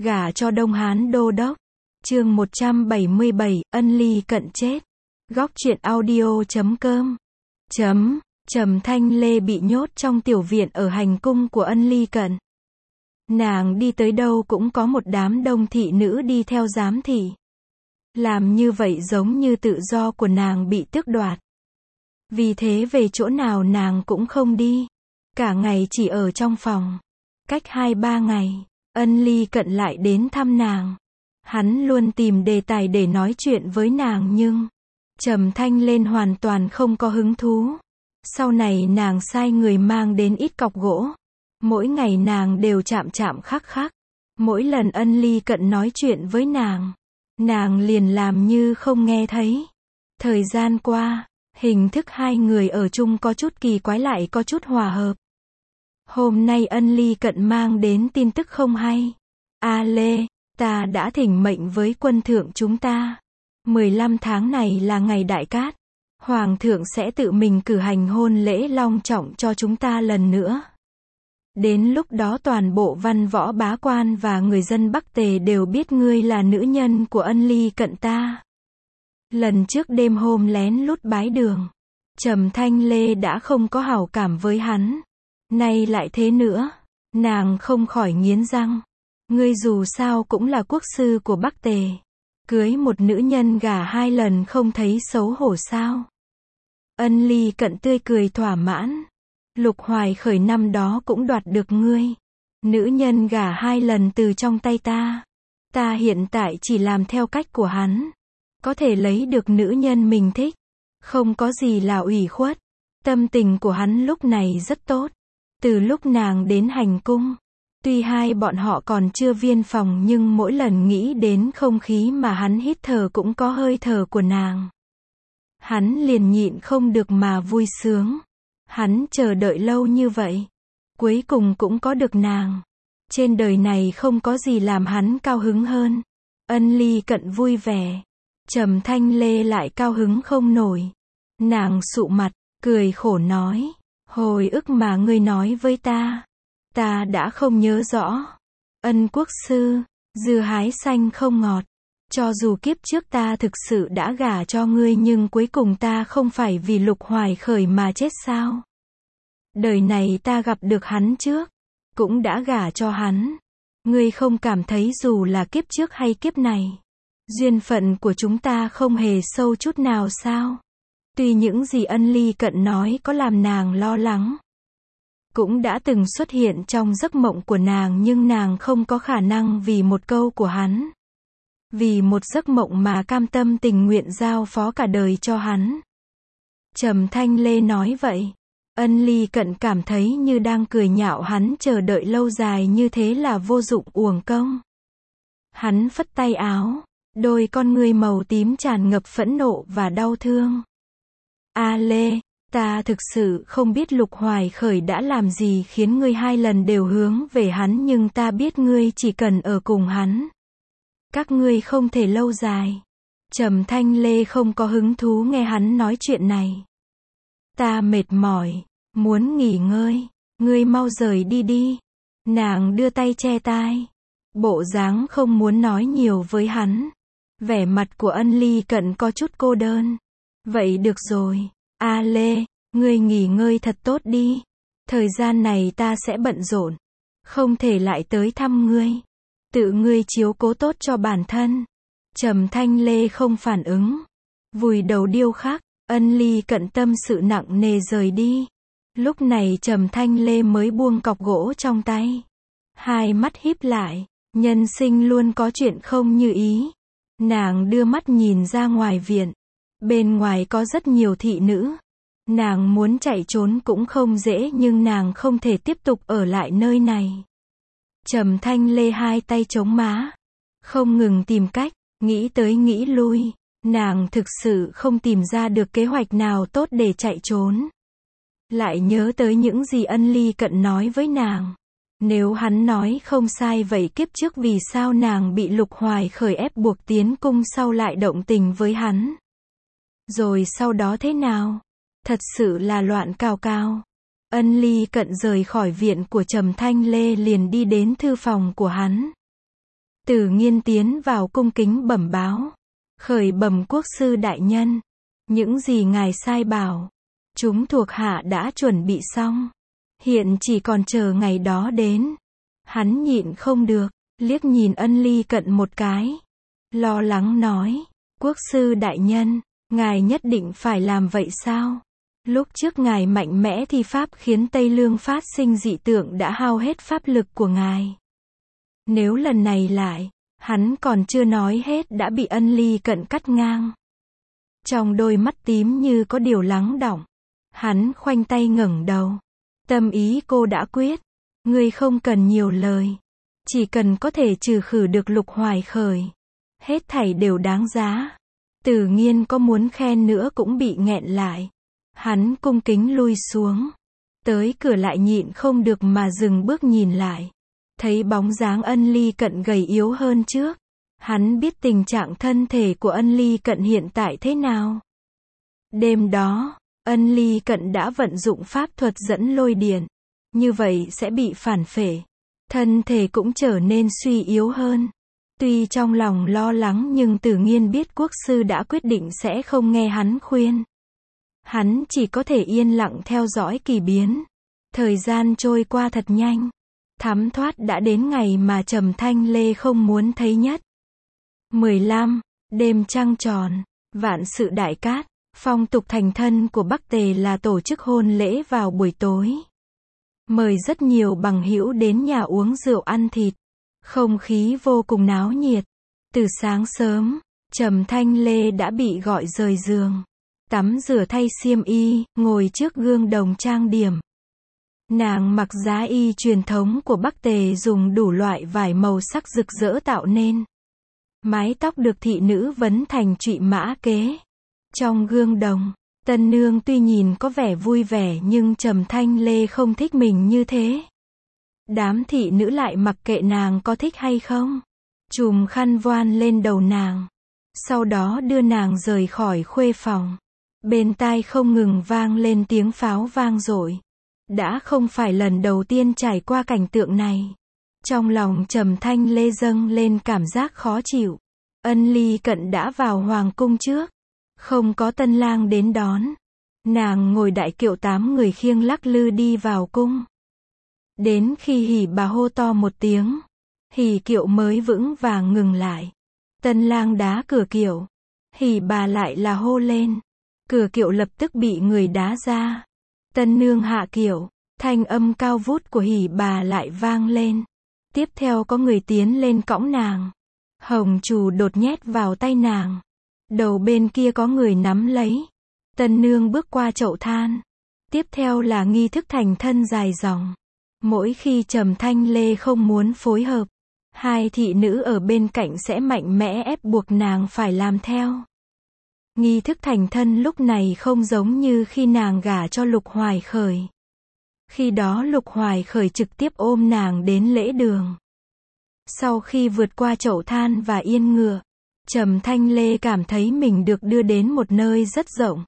Gả cho Đông Hán Đô Đốc. Chương 177, Ân Ly Cận chết. Góc truyện audio.com. Trầm Thanh Lê bị nhốt trong tiểu viện ở hành cung của Ân Ly Cận. Nàng đi tới đâu cũng có một đám đông thị nữ đi theo giám thị. Làm như vậy giống như tự do của nàng bị tước đoạt. Vì thế về chỗ nào nàng cũng không đi. Cả ngày chỉ ở trong phòng. Cách 2-3 ngày, Ân Ly Cận lại đến thăm nàng. Hắn luôn tìm đề tài để nói chuyện với nàng nhưng Trầm Thanh Lên hoàn toàn không có hứng thú. Sau này nàng sai người mang đến ít cọc gỗ. Mỗi ngày nàng đều chạm khắc. Mỗi lần Ân Ly Cận nói chuyện với nàng liền làm như không nghe thấy. Thời gian qua, hình thức hai người ở chung có chút kỳ quái lại có chút hòa hợp. Hôm nay Ân Ly Cận mang đến tin tức không hay. A Lê, ta đã thỉnh mệnh với quân thượng chúng ta. 15 tháng này là ngày đại cát. Hoàng thượng sẽ tự mình cử hành hôn lễ long trọng cho chúng ta lần nữa. Đến lúc đó toàn bộ văn võ bá quan và người dân Bắc Tề đều biết ngươi là nữ nhân của Ân Ly Cận ta. Lần trước đêm hôm lén lút bái đường, Trầm Thanh Lê đã không có hảo cảm với hắn. Nay lại thế nữa, nàng không khỏi nghiến răng. Ngươi dù sao cũng là quốc sư của Bắc Tề. Cưới một nữ nhân gả 2 lần không thấy xấu hổ sao? Ân Ly Cận tươi cười thỏa mãn. Lục Hoài Khởi năm đó cũng đoạt được ngươi. Nữ nhân gả 2 lần từ trong tay ta. Ta hiện tại chỉ làm theo cách của hắn. Có thể lấy được nữ nhân mình thích. Không có gì là ủy khuất. Tâm tình của hắn lúc này rất tốt. Từ lúc nàng đến hành cung, tuy hai bọn họ còn chưa viên phòng nhưng mỗi lần nghĩ đến không khí mà hắn hít thở cũng có hơi thở của nàng. Hắn liền nhịn không được mà vui sướng. Hắn chờ đợi lâu như vậy. Cuối cùng cũng có được nàng. Trên đời này không có gì làm hắn cao hứng hơn. Ân Ly Cận vui vẻ. Trầm Thanh Lê lại cao hứng không nổi. Nàng sụ mặt, cười khổ nói. Hồi ức mà ngươi nói với ta đã không nhớ rõ. Ân quốc sư, dưa hái xanh không ngọt. Cho dù kiếp trước ta thực sự đã gả cho ngươi nhưng cuối cùng ta không phải vì Lục Hoài Khởi mà chết sao? Đời này ta gặp được hắn trước, cũng đã gả cho hắn. Ngươi không cảm thấy dù là kiếp trước hay kiếp này, duyên phận của chúng ta không hề sâu chút nào sao? Tuy những gì Ân Ly Cận nói có làm nàng lo lắng, cũng đã từng xuất hiện trong giấc mộng của nàng nhưng nàng không có khả năng vì một câu của hắn. Vì một giấc mộng mà cam tâm tình nguyện giao phó cả đời cho hắn. Trầm Thanh Lê nói vậy. Ân Ly Cận cảm thấy như đang cười nhạo hắn chờ đợi lâu dài như thế là vô dụng uổng công. Hắn phất tay áo. Đôi con ngươi màu tím tràn ngập phẫn nộ và đau thương. A Lê, ta thực sự không biết Lục Hoài Khởi đã làm gì khiến ngươi 2 lần đều hướng về hắn nhưng ta biết ngươi chỉ cần ở cùng hắn. Các ngươi không thể lâu dài. Trầm Thanh Lê không có hứng thú nghe hắn nói chuyện này. Ta mệt mỏi, muốn nghỉ ngơi, ngươi mau rời đi đi. Nàng đưa tay che tai. Bộ dáng không muốn nói nhiều với hắn. Vẻ mặt của Ân Ly Cận có chút cô đơn. Vậy được rồi, A Lê, ngươi nghỉ ngơi thật tốt đi. Thời gian này ta sẽ bận rộn. Không thể lại tới thăm ngươi. Tự ngươi chiếu cố tốt cho bản thân. Trầm Thanh Lê không phản ứng. Vùi đầu điêu khắc. Ân Ly Cận tâm sự nặng nề rời đi. Lúc này Trầm Thanh Lê mới buông cọc gỗ trong tay. Hai mắt híp lại. Nhân sinh luôn có chuyện không như ý. Nàng đưa mắt nhìn ra ngoài viện. Bên ngoài có rất nhiều thị nữ. Nàng muốn chạy trốn cũng không dễ nhưng nàng không thể tiếp tục ở lại nơi này. Trầm Thanh Lê hai tay chống má. Không ngừng tìm cách, nghĩ tới nghĩ lui. Nàng thực sự không tìm ra được kế hoạch nào tốt để chạy trốn. Lại nhớ tới những gì Ân Ly Cận nói với nàng. Nếu hắn nói không sai vậy kiếp trước vì sao nàng bị Lục Hoài Khởi ép buộc tiến cung sau lại động tình với hắn? Rồi sau đó thế nào? Thật sự là loạn cào cào. Ân Ly Cận rời khỏi viện của Trầm Thanh Lê liền đi đến thư phòng của hắn. Tử Nghiên tiến vào cung kính bẩm báo. Khởi bẩm quốc sư đại nhân. Những gì ngài sai bảo, chúng thuộc hạ đã chuẩn bị xong. Hiện chỉ còn chờ ngày đó đến. Hắn nhịn không được, liếc nhìn Ân Ly Cận một cái. Lo lắng nói, quốc sư đại nhân, ngài nhất định phải làm vậy sao? Lúc trước ngài mạnh mẽ thi pháp khiến Tây Lương phát sinh dị tượng đã hao hết pháp lực của ngài. Nếu lần này lại, hắn còn chưa nói hết đã bị Ân Ly Cận cắt ngang. Trong đôi mắt tím như có điều lắng đọng. Hắn khoanh tay ngẩng đầu. Tâm ý cô đã quyết. Ngươi không cần nhiều lời. Chỉ cần có thể trừ khử được Lục Hoài Khởi. Hết thảy đều đáng giá. Tử Nghiên có muốn khen nữa cũng bị nghẹn lại. Hắn cung kính lui xuống. Tới cửa lại nhịn không được mà dừng bước nhìn lại. Thấy bóng dáng Ân Ly Cận gầy yếu hơn trước. Hắn biết tình trạng thân thể của Ân Ly Cận hiện tại thế nào. Đêm đó, Ân Ly Cận đã vận dụng pháp thuật dẫn lôi điện. Như vậy sẽ bị phản phệ. Thân thể cũng trở nên suy yếu hơn. Tuy trong lòng lo lắng nhưng Tử Nghiên biết quốc sư đã quyết định sẽ không nghe hắn khuyên. Hắn chỉ có thể yên lặng theo dõi kỳ biến. Thời gian trôi qua thật nhanh. Thấm thoát đã đến ngày mà Trầm Thanh Lê không muốn thấy nhất. 15. Đêm trăng tròn. Vạn sự đại cát. Phong tục thành thân của Bắc Tề là tổ chức hôn lễ vào buổi tối. Mời rất nhiều bằng hữu đến nhà uống rượu ăn thịt. Không khí vô cùng náo nhiệt. Từ sáng sớm, Trầm Thanh Lê đã bị gọi rời giường. Tắm rửa thay xiêm y, ngồi trước gương đồng trang điểm. Nàng mặc giá y truyền thống của Bắc Tề dùng đủ loại vải màu sắc rực rỡ tạo nên. Mái tóc được thị nữ vấn thành trụy mã kế. Trong gương đồng, tân nương tuy nhìn có vẻ vui vẻ nhưng Trầm Thanh Lê không thích mình như thế. Đám thị nữ lại mặc kệ nàng có thích hay không. Chùm khăn voan lên đầu nàng. Sau đó đưa nàng rời khỏi khuê phòng. Bên tai không ngừng vang lên tiếng pháo vang dội. Đã không phải lần đầu tiên trải qua cảnh tượng này. Trong lòng Trầm Thanh Lê dâng lên cảm giác khó chịu. Ân Ly Cận đã vào hoàng cung trước. Không có tân lang đến đón. Nàng ngồi đại kiệu 8 người khiêng lắc lư đi vào cung. Đến khi Hỉ Bà hô to một tiếng, Hỉ kiệu mới vững vàng ngừng lại. Tân lang đá cửa kiệu. Hỉ Bà lại là hô lên. Cửa kiệu lập tức bị người đá ra. Tân nương hạ kiệu. Thanh âm cao vút của Hỉ Bà lại vang lên. Tiếp theo có người tiến lên cõng nàng. Hồng trù đột nhét vào tay nàng. Đầu bên kia có người nắm lấy. Tân nương bước qua chậu than. Tiếp theo là nghi thức thành thân dài dòng. Mỗi khi Trầm Thanh Lê không muốn phối hợp, hai thị nữ ở bên cạnh sẽ mạnh mẽ ép buộc nàng phải làm theo. Nghi thức thành thân lúc này không giống như khi nàng gả cho Lục Hoài Khởi. Khi đó Lục Hoài Khởi trực tiếp ôm nàng đến lễ đường. Sau khi vượt qua chậu than và yên ngựa, Trầm Thanh Lê cảm thấy mình được đưa đến một nơi rất rộng.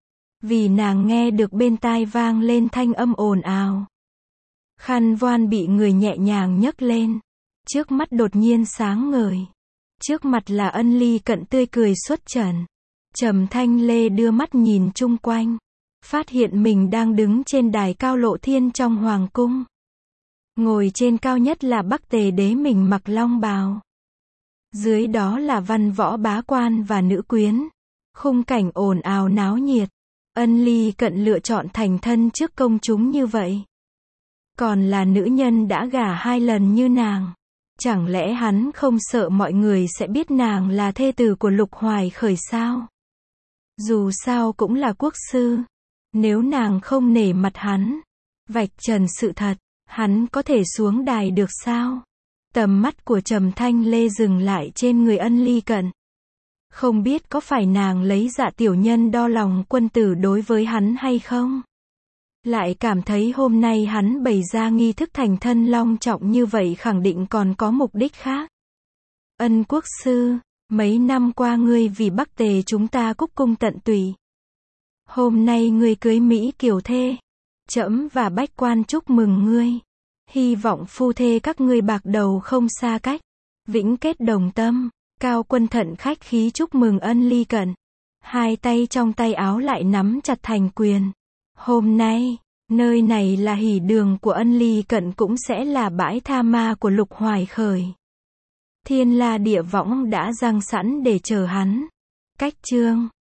Vì nàng nghe được bên tai vang lên thanh âm ồn ào. Khăn voan bị người nhẹ nhàng nhấc lên. Trước mắt đột nhiên sáng ngời. Trước mặt là Ân Ly Cận tươi cười xuất trần. Trầm Thanh Lê đưa mắt nhìn chung quanh. Phát hiện mình đang đứng trên đài cao lộ thiên trong hoàng cung. Ngồi trên cao nhất là Bắc Tề đế mình mặc long bào. Dưới đó là văn võ bá quan và nữ quyến. Khung cảnh ồn ào náo nhiệt. Ân Ly Cận lựa chọn thành thân trước công chúng như vậy. Còn là nữ nhân đã gả 2 lần như nàng. Chẳng lẽ hắn không sợ mọi người sẽ biết nàng là thê tử của Lục Hoài Khởi sao? Dù sao cũng là quốc sư. Nếu nàng không nể mặt hắn, vạch trần sự thật, hắn có thể xuống đài được sao? Tầm mắt của Trầm Thanh Lê dừng lại trên người Ân Ly Cận. Không biết có phải nàng lấy dạ tiểu nhân đo lòng quân tử đối với hắn hay không? Lại cảm thấy hôm nay hắn bày ra nghi thức thành thân long trọng như vậy khẳng định còn có mục đích khác. Ân quốc sư, mấy năm qua ngươi vì Bắc Tề chúng ta cúc cung tận tụy. Hôm nay ngươi cưới Mỹ kiều thê. Trẫm và bách quan chúc mừng ngươi. Hy vọng phu thê các ngươi bạc đầu không xa cách. Vĩnh kết đồng tâm. Cao Quân thận khách khí chúc mừng Ân Ly Cận. Hai tay trong tay áo lại nắm chặt thành quyền. Hôm nay, nơi này là hỷ đường của Ân Ly Cận cũng sẽ là bãi tha ma của Lục Hoài Khởi. Thiên La địa võng đã giăng sẵn để chờ hắn. Cách chương